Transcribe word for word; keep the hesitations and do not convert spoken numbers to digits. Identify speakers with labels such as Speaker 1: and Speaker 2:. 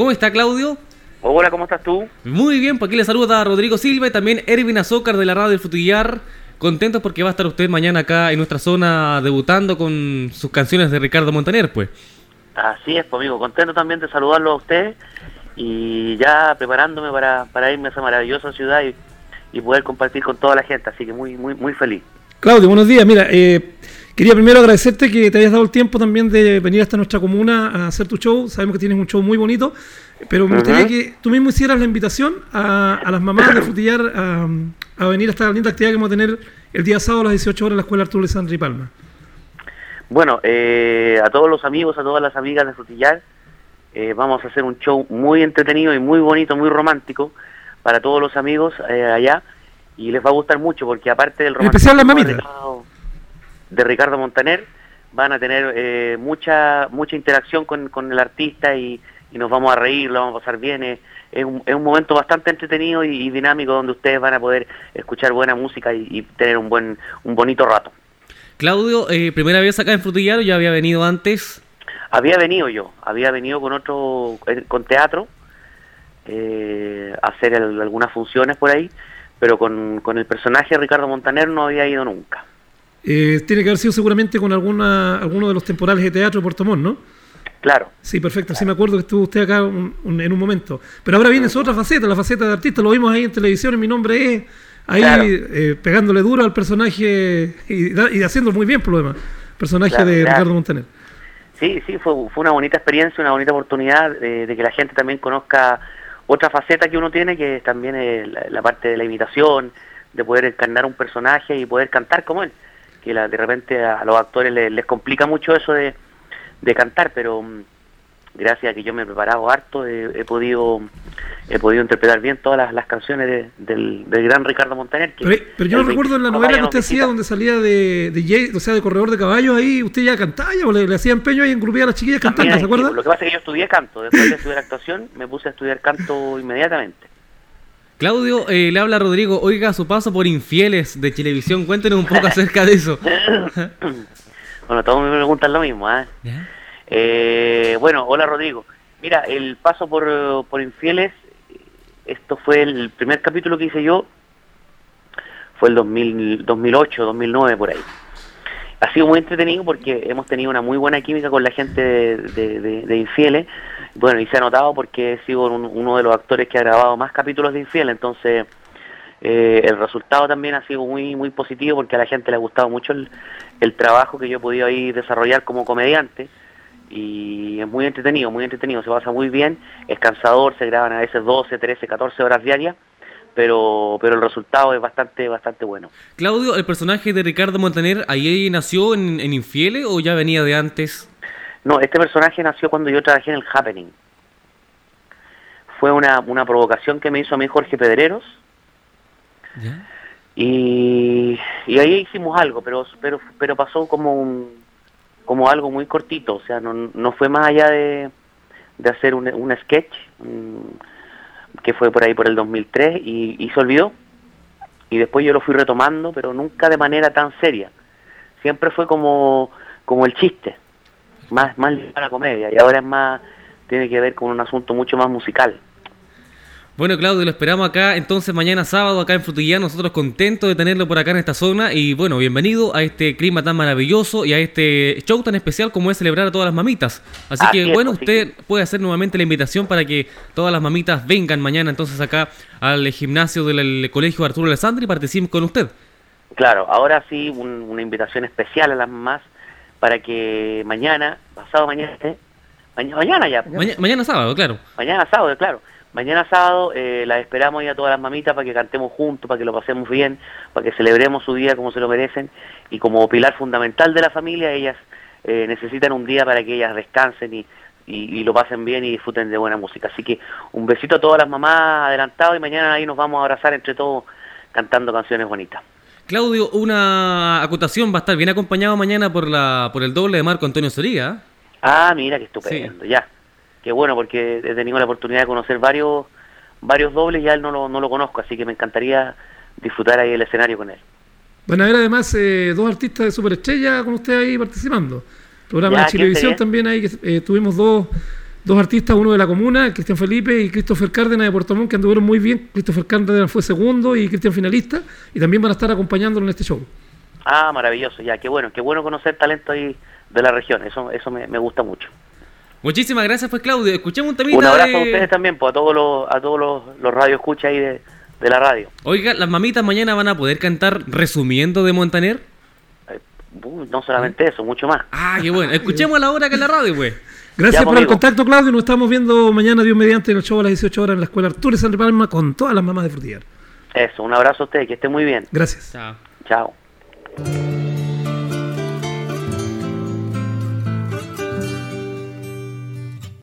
Speaker 1: ¿Cómo está, Claudio?
Speaker 2: Hola, ¿cómo estás tú?
Speaker 1: Muy bien, por aquí le saluda Rodrigo Silva y también Erwin Azócar de la Radio del Frutillar. Contentos porque va a estar usted mañana acá en nuestra zona debutando con sus canciones de Ricardo Montaner, pues.
Speaker 2: Así es, pues, amigo, contento también de saludarlo a usted y ya preparándome para, para irme a esa maravillosa ciudad y, y poder compartir con toda la gente, así que muy muy muy feliz.
Speaker 3: Claudio, buenos días. Mira, eh, quería primero agradecerte que te hayas dado el tiempo también de venir hasta nuestra comuna a hacer tu show. Sabemos que tienes un show muy bonito, pero me gustaría uh-huh. que tú mismo hicieras la invitación a, a las mamás de Frutillar a, a venir a esta linda actividad que vamos a tener el día sábado a las dieciocho horas en la Escuela Arturo Alessandri Palma.
Speaker 2: Bueno, eh, a todos los amigos, a todas las amigas de Frutillar, eh, vamos a hacer un show muy entretenido y muy bonito, muy romántico para todos los amigos eh, allá. Y les va a gustar mucho porque aparte del
Speaker 3: romanticismo de,
Speaker 2: de Ricardo Montaner, van a tener eh, mucha mucha interacción con, con el artista y, y nos vamos a reír, lo vamos a pasar bien. Es, es, un, es un momento bastante entretenido y, y dinámico donde ustedes van a poder escuchar buena música y, y tener un buen un bonito rato.
Speaker 1: Claudio, eh, ¿primera vez acá en Frutillar o ya había venido antes?
Speaker 2: Había venido yo, había venido con otro, con teatro, eh, a hacer el, algunas funciones por ahí, pero con, con el personaje de Ricardo Montaner no había ido nunca.
Speaker 3: Eh, tiene que haber sido seguramente con alguna alguno de los temporales de teatro de Puerto Montt, ¿no?
Speaker 2: Claro.
Speaker 3: Sí, perfecto. Claro. Sí, me acuerdo que estuvo usted acá un, un, en un momento. Pero ahora viene su otra faceta, la faceta de artista. Lo vimos ahí en televisión, en Mi Nombre Es, ahí claro. eh, pegándole duro al personaje y, y haciendo muy bien, por lo demás, personaje claro, de claro. Ricardo Montaner.
Speaker 2: Sí, sí, fue, fue una bonita experiencia, una bonita oportunidad de, de que la gente también conozca otra faceta que uno tiene, que también es la, la parte de la imitación, de poder encarnar un personaje y poder cantar como él, que la, de repente a los actores les, les complica mucho eso de, de cantar, pero um, gracias a que yo me he preparado harto, he, he podido he podido interpretar bien todas las, las canciones de, del, del gran Ricardo Montaner. Que
Speaker 3: pero, pero yo no recuerdo en la novela que usted hacía, donde salía de, de Jay, o sea, de corredor de caballos, ahí usted ya cantaba, o le, le hacía empeño ahí en grupía a las chiquillas cantando, ¿se acuerda?
Speaker 2: Lo que pasa es que yo estudié canto, después de estudiar actuación me puse a estudiar canto inmediatamente.
Speaker 1: Claudio, eh, le habla Rodrigo. Oiga, su paso por Infieles de Chilevisión, cuéntenos un poco acerca de eso.
Speaker 2: Bueno, todos me preguntan lo mismo, ¿eh? ¿Yeah? Eh, bueno, hola Rodrigo. Mira, el paso por, por Infieles, esto fue el primer capítulo que hice yo, fue el dos mil, dos mil ocho, dos mil nueve, por ahí. Ha sido muy entretenido porque hemos tenido una muy buena química con la gente de, de, de, de Infieles. Bueno, y se ha notado porque he sido un, uno de los actores que ha grabado más capítulos de Infieles, entonces eh, el resultado también ha sido muy muy positivo porque a la gente le ha gustado mucho el, el trabajo que yo he podido ahí desarrollar como comediante. Y es muy entretenido, muy entretenido, se pasa muy bien, es cansador, se graban a veces doce, trece, catorce horas diarias, pero pero el resultado es bastante bastante bueno.
Speaker 1: Claudio, ¿el personaje de Ricardo Montaner ahí nació en, en Infieles o ya venía de antes?
Speaker 2: No, este personaje nació cuando yo trabajé en el Happening. Fue una, una provocación que me hizo a mí Jorge Pedreros. ¿Ya? Y, y ahí hicimos algo, pero pero pero pasó como un como algo muy cortito, o sea, no, no fue más allá de, de hacer un, un sketch, um, que fue por ahí por el dos mil tres, y, y se olvidó, y después yo lo fui retomando, pero nunca de manera tan seria, siempre fue como, como el chiste, más, más ligado a la comedia, y ahora es más, tiene que ver con un asunto mucho más musical.
Speaker 1: Bueno, Claudio, lo esperamos acá, entonces mañana sábado acá en Frutillar, nosotros contentos de tenerlo por acá en esta zona y bueno, bienvenido a este clima tan maravilloso y a este show tan especial como es celebrar a todas las mamitas. Así, Así que es, bueno, usted sí. puede hacer nuevamente la invitación para que todas las mamitas vengan mañana entonces acá al gimnasio del Colegio Arturo Alessandri y participen con usted.
Speaker 2: Claro, ahora sí, un, una invitación especial a las mamás para que mañana, pasado mañana, ¿eh? mañana, mañana ya.
Speaker 1: Mañana, mañana sábado, claro.
Speaker 2: Mañana sábado, claro. Mañana sábado eh, las esperamos ya a todas las mamitas para que cantemos juntos, para que lo pasemos bien, para que celebremos su día como se lo merecen y como pilar fundamental de la familia ellas eh, necesitan un día para que ellas descansen y, y, y lo pasen bien y disfruten de buena música. Así que un besito a todas las mamás adelantado y mañana ahí nos vamos a abrazar entre todos cantando canciones bonitas.
Speaker 1: Claudio, una acotación, va a estar bien acompañado mañana por la por el doble de Marco Antonio Soría.
Speaker 2: Ah, mira qué estupendo, sí. Ya. Qué bueno, porque he tenido la oportunidad de conocer varios varios dobles y a él no lo, no lo conozco, así que me encantaría disfrutar ahí el escenario con él.
Speaker 3: Van a ver además eh, dos artistas de superestrella con usted ahí participando. Programa ya, de Chilevisión también ahí, que eh, tuvimos dos dos artistas, uno de la comuna, Cristian Felipe y Christopher Cárdenas de Puerto Montt, que anduvieron muy bien. Christopher Cárdenas fue segundo y Cristian finalista, y también van a estar acompañándolo en este show.
Speaker 2: Ah, maravilloso, ya, qué bueno, qué bueno conocer talento ahí de la región, eso eso me, me gusta mucho.
Speaker 1: Muchísimas gracias, pues, Claudio. Escuchemos un temita.
Speaker 2: Un abrazo
Speaker 1: de...
Speaker 2: a ustedes también, pues a todos los a todos los, los radioescuchas ahí de, de la radio.
Speaker 1: Oiga, ¿las mamitas mañana van a poder cantar resumiendo de Montaner?
Speaker 2: Eh, uh, no solamente eso, mucho más.
Speaker 1: Ah, qué bueno. Escuchemos a la hora que es la radio, pues.
Speaker 3: Gracias
Speaker 2: ya,
Speaker 3: por
Speaker 2: amigo.
Speaker 3: el contacto, Claudio. Nos estamos viendo mañana, Dios mediante, en el show a las dieciocho horas en la Escuela Arturo San Palma con todas las mamás de Frutillar.
Speaker 2: Eso, un abrazo a ustedes, que estén muy bien.
Speaker 3: Gracias.
Speaker 1: Chao.
Speaker 2: Chao.